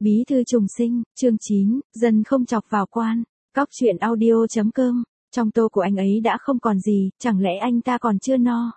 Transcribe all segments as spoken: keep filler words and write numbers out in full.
Bí thư trùng sinh, chương chín, dần không chọc vào quan. Cóc truyện audio chấm com. Trong tô của anh ấy đã không còn gì, chẳng lẽ anh ta còn chưa no?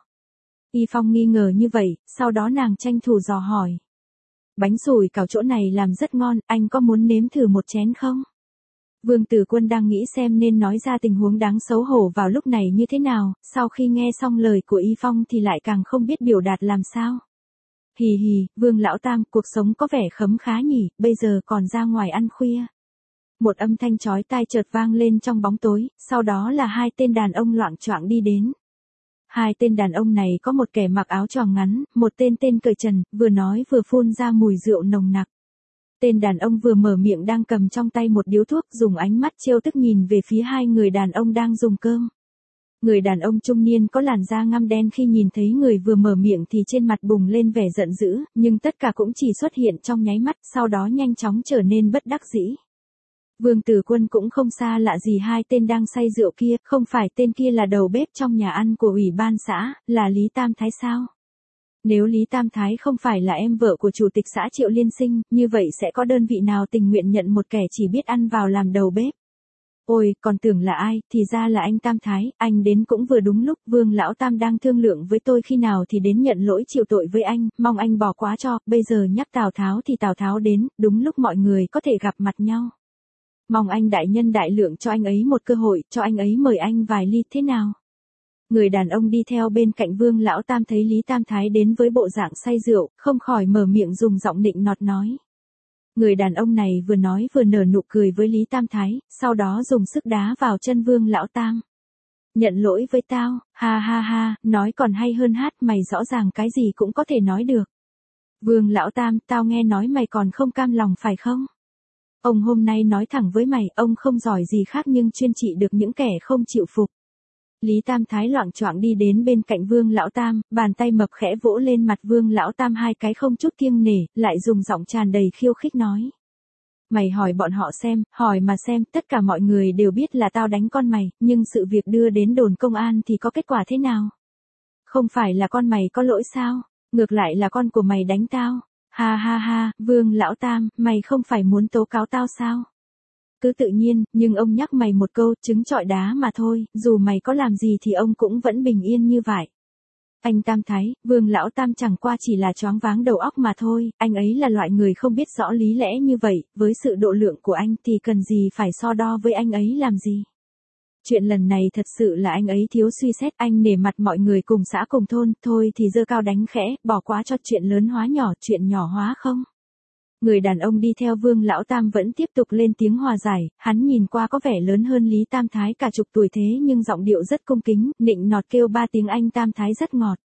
Y Phong nghi ngờ như vậy, sau đó nàng tranh thủ dò hỏi. Bánh sủi cảo chỗ này làm rất ngon, anh có muốn nếm thử một chén không? Vương Tử Quân đang nghĩ xem nên nói ra tình huống đáng xấu hổ vào lúc này như thế nào, sau khi nghe xong lời của Y Phong thì lại càng không biết biểu đạt làm sao. Hì hì, Vương Lão Tam, cuộc sống có vẻ khấm khá nhỉ, bây giờ còn ra ngoài ăn khuya. Một âm thanh chói tai chợt vang lên trong bóng tối, sau đó là hai tên đàn ông loạng choạng đi đến. Hai tên đàn ông này có một kẻ mặc áo choàng ngắn, một tên tên cởi trần, vừa nói vừa phun ra mùi rượu nồng nặc. Tên đàn ông vừa mở miệng đang cầm trong tay một điếu thuốc, dùng ánh mắt trêu tức nhìn về phía hai người đàn ông đang dùng cơm. Người đàn ông trung niên có làn da ngăm đen khi nhìn thấy người vừa mở miệng thì trên mặt bùng lên vẻ giận dữ, nhưng tất cả cũng chỉ xuất hiện trong nháy mắt, sau đó nhanh chóng trở nên bất đắc dĩ. Vương Tử Quân cũng không xa lạ gì hai tên đang say rượu kia, không phải tên kia là đầu bếp trong nhà ăn của ủy ban xã, là Lý Tam Thái sao? Nếu Lý Tam Thái không phải là em vợ của chủ tịch xã Triệu Liên Sinh, như vậy sẽ có đơn vị nào tình nguyện nhận một kẻ chỉ biết ăn vào làm đầu bếp? Ôi, còn tưởng là ai, thì ra là anh Tam Thái, anh đến cũng vừa đúng lúc, Vương Lão Tam đang thương lượng với tôi khi nào thì đến nhận lỗi chịu tội với anh, mong anh bỏ qua cho, bây giờ nhắc Tào Tháo thì Tào Tháo đến, đúng lúc mọi người có thể gặp mặt nhau. Mong anh đại nhân đại lượng cho anh ấy một cơ hội, cho anh ấy mời anh vài ly thế nào? Người đàn ông đi theo bên cạnh Vương Lão Tam thấy Lý Tam Thái đến với bộ dạng say rượu, không khỏi mở miệng dùng giọng nịnh nọt nói. Người đàn ông này vừa nói vừa nở nụ cười với Lý Tam Thái, sau đó dùng sức đá vào chân Vương Lão Tam. Nhận lỗi với tao, ha ha ha, nói còn hay hơn hát, mày rõ ràng cái gì cũng có thể nói được. Vương Lão Tam, tao nghe nói mày còn không cam lòng phải không? Ông hôm nay nói thẳng với mày, ông không giỏi gì khác nhưng chuyên trị được những kẻ không chịu phục. Lý Tam Thái loạng choạng đi đến bên cạnh Vương Lão Tam, bàn tay mập khẽ vỗ lên mặt Vương Lão Tam hai cái không chút kiêng nể, lại dùng giọng tràn đầy khiêu khích nói. Mày hỏi bọn họ xem, hỏi mà xem, tất cả mọi người đều biết là tao đánh con mày, nhưng sự việc đưa đến đồn công an thì có kết quả thế nào? Không phải là con mày có lỗi sao? Ngược lại là con của mày đánh tao. Ha ha ha, Vương Lão Tam, mày không phải muốn tố cáo tao sao? Cứ tự nhiên, nhưng ông nhắc mày một câu, trứng trọi đá mà thôi, dù mày có làm gì thì ông cũng vẫn bình yên như vậy. Anh Tam Thái, Vương Lão Tam chẳng qua chỉ là choáng váng đầu óc mà thôi, anh ấy là loại người không biết rõ lý lẽ như vậy, với sự độ lượng của anh thì cần gì phải so đo với anh ấy làm gì. Chuyện lần này thật sự là anh ấy thiếu suy xét, anh nể mặt mọi người cùng xã cùng thôn, thôi thì giơ cao đánh khẽ, bỏ quá cho chuyện lớn hóa nhỏ, chuyện nhỏ hóa không. Người đàn ông đi theo Vương Lão Tam vẫn tiếp tục lên tiếng hòa giải, hắn nhìn qua có vẻ lớn hơn Lý Tam Thái cả chục tuổi thế nhưng giọng điệu rất cung kính, nịnh nọt kêu ba tiếng anh Tam Thái rất ngọt.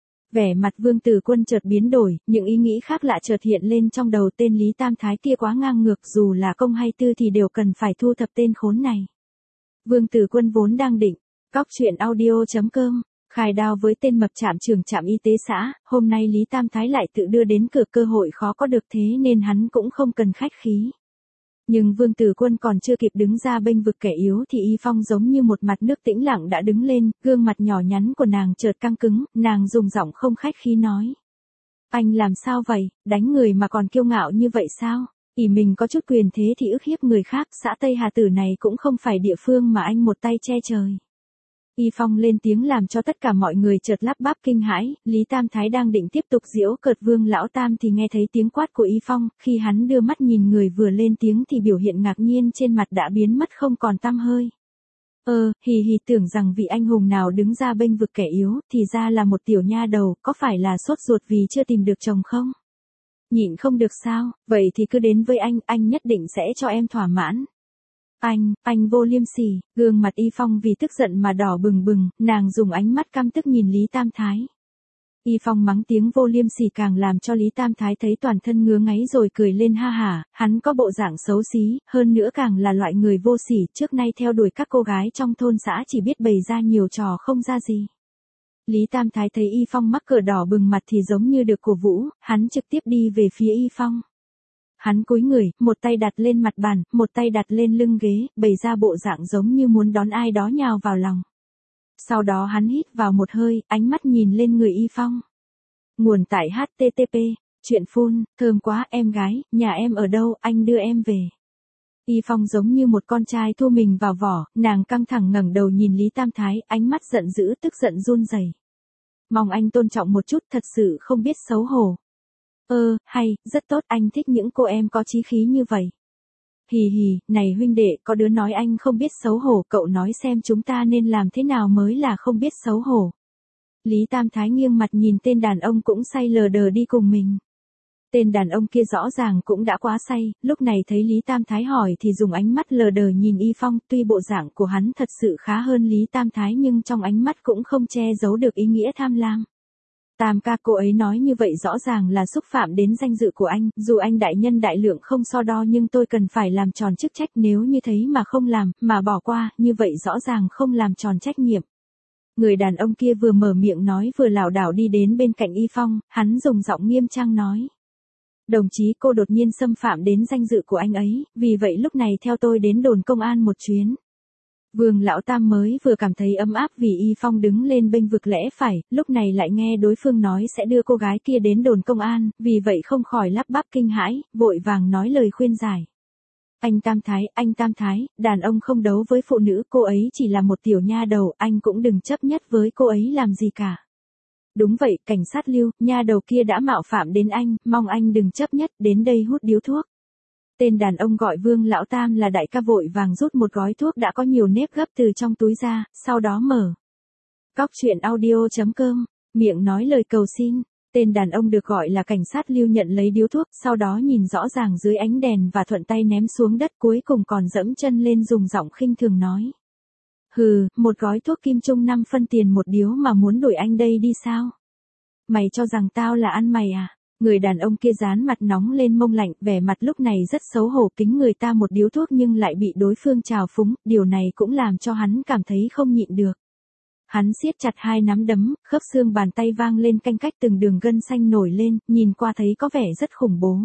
Vẻ mặt Vương Tử Quân chợt biến đổi, những ý nghĩ khác lạ chợt hiện lên trong đầu, tên Lý Tam Thái kia quá ngang ngược, dù là công hay tư thì đều cần phải thu thập tên khốn này. Vương Tử Quân vốn đang định, cóc truyện audio chấm com, khai đao với tên mập trạm trưởng trạm y tế xã, hôm nay Lý Tam Thái lại tự đưa đến cửa, cơ hội khó có được thế nên hắn cũng không cần khách khí. Nhưng Vương Tử Quân còn chưa kịp đứng ra bênh vực kẻ yếu thì Y Phong giống như một mặt nước tĩnh lặng đã đứng lên, gương mặt nhỏ nhắn của nàng chợt căng cứng, nàng dùng giọng không khách khí nói. Anh làm sao vậy, đánh người mà còn kiêu ngạo như vậy sao? Ỷ mình có chút quyền thế thì ức hiếp người khác, xã Tây Hà Tử này cũng không phải địa phương mà anh một tay che trời. Y Phong lên tiếng làm cho tất cả mọi người chợt lắp bắp kinh hãi, Lý Tam Thái đang định tiếp tục giễu cợt Vương Lão Tam thì nghe thấy tiếng quát của Y Phong, khi hắn đưa mắt nhìn người vừa lên tiếng thì biểu hiện ngạc nhiên trên mặt đã biến mất không còn tăm hơi. Ơ, hì hì, tưởng rằng vị anh hùng nào đứng ra bênh vực kẻ yếu, thì ra là một tiểu nha đầu, có phải là sốt ruột vì chưa tìm được chồng không? Nhịn không được sao, vậy thì cứ đến với anh, anh nhất định sẽ cho em thỏa mãn. Anh, anh vô liêm sỉ, gương mặt Y Phong vì tức giận mà đỏ bừng bừng, nàng dùng ánh mắt căm tức nhìn Lý Tam Thái. Y Phong mắng tiếng vô liêm sỉ càng làm cho Lý Tam Thái thấy toàn thân ngứa ngáy rồi cười lên ha hả, hắn có bộ dạng xấu xí, hơn nữa càng là loại người vô sỉ, trước nay theo đuổi các cô gái trong thôn xã chỉ biết bày ra nhiều trò không ra gì. Lý Tam Thái thấy Y Phong mắc cỡ đỏ bừng mặt thì giống như được cổ vũ, hắn trực tiếp đi về phía Y Phong. Hắn cúi người, một tay đặt lên mặt bàn, một tay đặt lên lưng ghế, bày ra bộ dạng giống như muốn đón ai đó nhào vào lòng. Sau đó hắn hít vào một hơi, ánh mắt nhìn lên người Y Phong. Nguồn tại H T T P Chuyện phun, thơm quá, em gái, nhà em ở đâu, anh đưa em về. Y Phong giống như một con trai thu mình vào vỏ, nàng căng thẳng ngẩng đầu nhìn Lý Tam Thái, ánh mắt giận dữ tức giận run rẩy. Mong anh tôn trọng một chút, thật sự không biết xấu hổ. Ơ, hay, rất tốt, anh thích những cô em có chí khí như vậy. Hì hì, này huynh đệ, có đứa nói anh không biết xấu hổ, cậu nói xem chúng ta nên làm thế nào mới là không biết xấu hổ. Lý Tam Thái nghiêng mặt nhìn tên đàn ông cũng say lờ đờ đi cùng mình. Tên đàn ông kia rõ ràng cũng đã quá say, lúc này thấy Lý Tam Thái hỏi thì dùng ánh mắt lờ đờ nhìn Y Phong, tuy bộ dạng của hắn thật sự khá hơn Lý Tam Thái nhưng trong ánh mắt cũng không che giấu được ý nghĩa tham lam. Tam ca, cô ấy nói như vậy rõ ràng là xúc phạm đến danh dự của anh, dù anh đại nhân đại lượng không so đo nhưng tôi cần phải làm tròn chức trách, nếu như thấy mà không làm, mà bỏ qua, như vậy rõ ràng không làm tròn trách nhiệm. Người đàn ông kia vừa mở miệng nói vừa lảo đảo đi đến bên cạnh Y Phong, hắn dùng giọng nghiêm trang nói. Đồng chí, cô đột nhiên xâm phạm đến danh dự của anh ấy, vì vậy lúc này theo tôi đến đồn công an một chuyến. Vương Lão Tam mới vừa cảm thấy ấm áp vì Y Phong đứng lên bênh vực lẽ phải, lúc này lại nghe đối phương nói sẽ đưa cô gái kia đến đồn công an, vì vậy không khỏi lắp bắp kinh hãi, vội vàng nói lời khuyên giải. Anh Tam Thái, anh Tam Thái, đàn ông không đấu với phụ nữ, cô ấy chỉ là một tiểu nha đầu, anh cũng đừng chấp nhất với cô ấy làm gì cả. Đúng vậy, cảnh sát Lưu, nha đầu kia đã mạo phạm đến anh, mong anh đừng chấp nhất, đến đây hút điếu thuốc. Tên đàn ông gọi Vương Lão Tam là đại ca vội vàng rút một gói thuốc đã có nhiều nếp gấp từ trong túi ra, sau đó mở. Cóc truyện audio chấm com, miệng nói lời cầu xin. Tên đàn ông được gọi là cảnh sát Lưu nhận lấy điếu thuốc, sau đó nhìn rõ ràng dưới ánh đèn và thuận tay ném xuống đất, cuối cùng còn dẫm chân lên dùng giọng khinh thường nói. Hừ, một gói thuốc kim trung năm phân tiền một điếu mà muốn đuổi anh đây đi sao? Mày cho rằng tao là ăn mày à? Người đàn ông kia dán mặt nóng lên mông lạnh, vẻ mặt lúc này rất xấu hổ, kính người ta một điếu thuốc nhưng lại bị đối phương trào phúng, điều này cũng làm cho hắn cảm thấy không nhịn được. Hắn siết chặt hai nắm đấm, khớp xương bàn tay vang lên canh cách từng đường gân xanh nổi lên, nhìn qua thấy có vẻ rất khủng bố.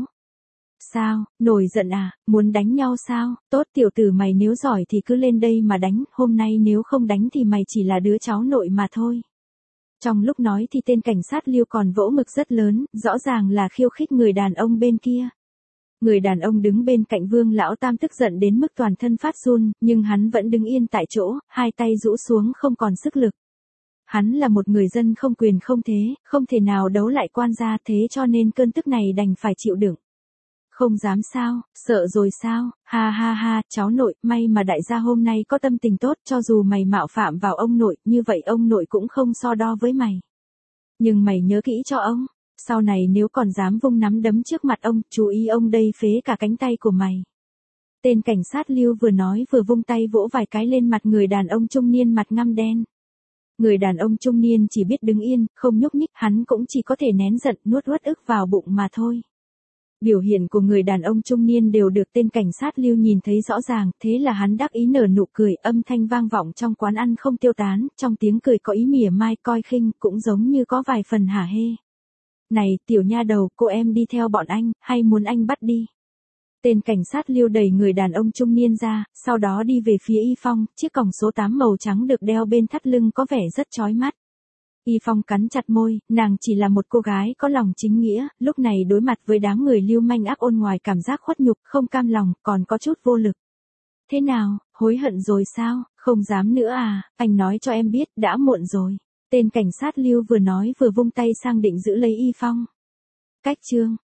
Sao, nổi giận à, muốn đánh nhau sao, tốt tiểu tử mày nếu giỏi thì cứ lên đây mà đánh, hôm nay nếu không đánh thì mày chỉ là đứa cháu nội mà thôi. Trong lúc nói thì tên cảnh sát Lưu còn vỗ ngực rất lớn, rõ ràng là khiêu khích người đàn ông bên kia. Người đàn ông đứng bên cạnh Vương Lão Tam tức giận đến mức toàn thân phát run, nhưng hắn vẫn đứng yên tại chỗ, hai tay rũ xuống không còn sức lực. Hắn là một người dân không quyền không thế, không thể nào đấu lại quan gia, thế cho nên cơn tức này đành phải chịu đựng. Không dám sao, sợ rồi sao, ha ha ha, cháu nội, may mà đại gia hôm nay có tâm tình tốt, cho dù mày mạo phạm vào ông nội, như vậy ông nội cũng không so đo với mày. Nhưng mày nhớ kỹ cho ông, sau này nếu còn dám vung nắm đấm trước mặt ông, chú ý ông đây phế cả cánh tay của mày. Tên cảnh sát Lưu vừa nói vừa vung tay vỗ vài cái lên mặt người đàn ông trung niên mặt ngăm đen. Người đàn ông trung niên chỉ biết đứng yên, không nhúc nhích, hắn cũng chỉ có thể nén giận, nuốt uất ức vào bụng mà thôi. Biểu hiện của người đàn ông trung niên đều được tên cảnh sát Lưu nhìn thấy rõ ràng, thế là hắn đắc ý nở nụ cười, âm thanh vang vọng trong quán ăn không tiêu tán, trong tiếng cười có ý mỉa mai coi khinh, cũng giống như có vài phần hả hê. Này, tiểu nha đầu, cô em đi theo bọn anh, hay muốn anh bắt đi? Tên cảnh sát Lưu đẩy người đàn ông trung niên ra, sau đó đi về phía Y Phong, chiếc còng số tám màu trắng được đeo bên thắt lưng có vẻ rất chói mắt. Y Phong cắn chặt môi, nàng chỉ là một cô gái có lòng chính nghĩa, lúc này đối mặt với đám người lưu manh ác ôn ngoài cảm giác khuất nhục, không cam lòng, còn có chút vô lực. Thế nào, hối hận rồi sao, không dám nữa à, anh nói cho em biết, đã muộn rồi. Tên cảnh sát Lưu vừa nói vừa vung tay sang định giữ lấy Y Phong. Cách chương.